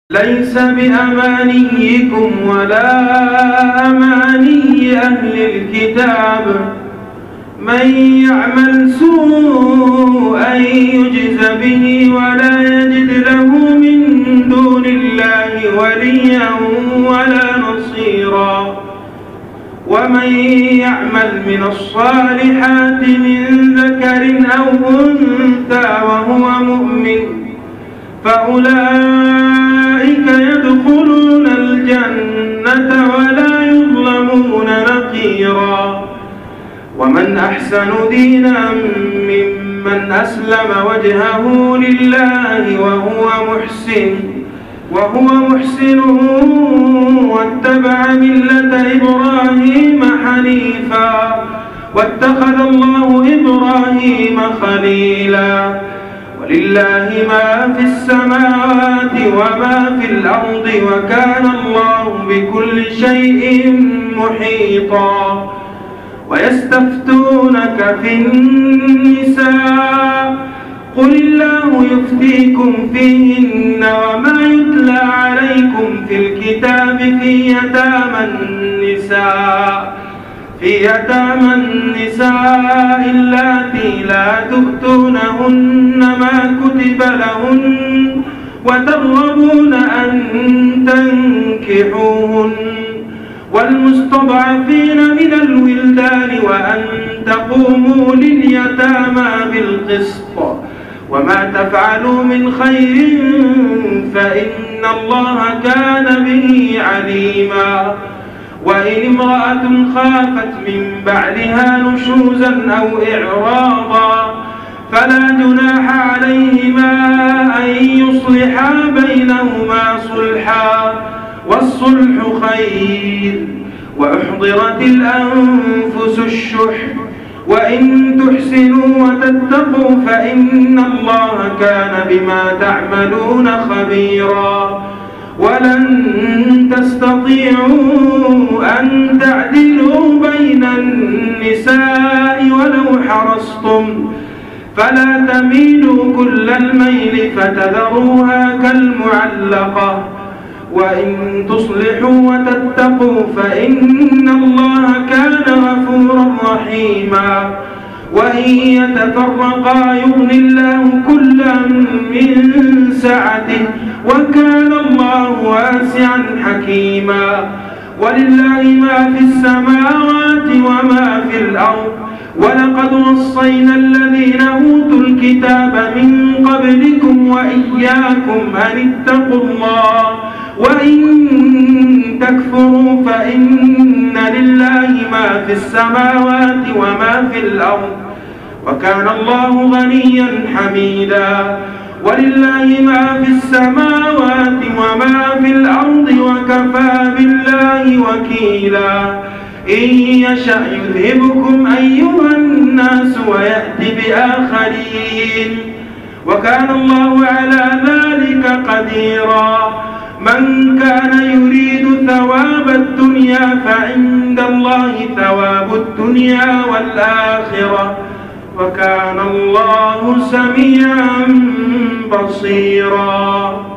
ليس بأمانيكم ولا أماني أهل الكتاب من يعمل سوءا يجز به ولا يجد له من دون الله وليا ولا نصيرا ومن يعمل من الصالحات من ذكر أو أنثى وهو مؤمن فأولئك يدخلون الجنة ولا يظلمون نقيرا ومن أحسن دينا ممن أسلم وجهه لله وهو محسن واتبع ملة إبراهيم حنيفا واتخذ الله إبراهيم خليلا ولله ما في السماوات وما في الأرض وكان الله بكل شيء محيطا ويستفتونك في النساء قل الله يفتيكم فيهن وما يتلى عليكم في الكتاب في يتامى النساء اللاتي لا تؤتونهن ما كتب لهن وترغبون أن تنكحوهن والمستضعفين من الولدان وأن تقوموا لليتامى بالقسط وما تفعلوا من خير فإن الله كان به عليما وإن امرأة خافت من بعلها نشوزا أو إعراضا فلا جناح عليهما أن يصلحا بينهما صلحا والصلح خير وأحضرت الأنفس الشح وإن تحسنوا وتتقوا فإن الله كان بما تعملون خبيرا ولن تستطيعوا أن تعدلوا بين النساء ولو حرصتم فلا تميلوا كل الميل فتذروها كالمعلقة وإن تصلحوا وتتقوا فإن الله كان غفورا رحيما وإن يتفرقا يغني الله كلا من سعته وكان الله واسعا حكيما ولله ما في السماوات وما في الأرض ولقد وصينا الذين أوتوا الكتاب من قبلكم وإياكم أن اتقوا الله وإن تكفروا فإن لله ما في السماوات وما في الأرض وكان الله غنيا حميدا ولله ما في السماوات وما في الأرض وكفى بالله وكيلا إن يشأ يذهبكم أيها الناس ويأتي بآخرين وكان الله على ذلك قديرا من كان يريد ثواب الدنيا فعند الله ثواب الدنيا والآخرة وكان الله سميعا بصيرا.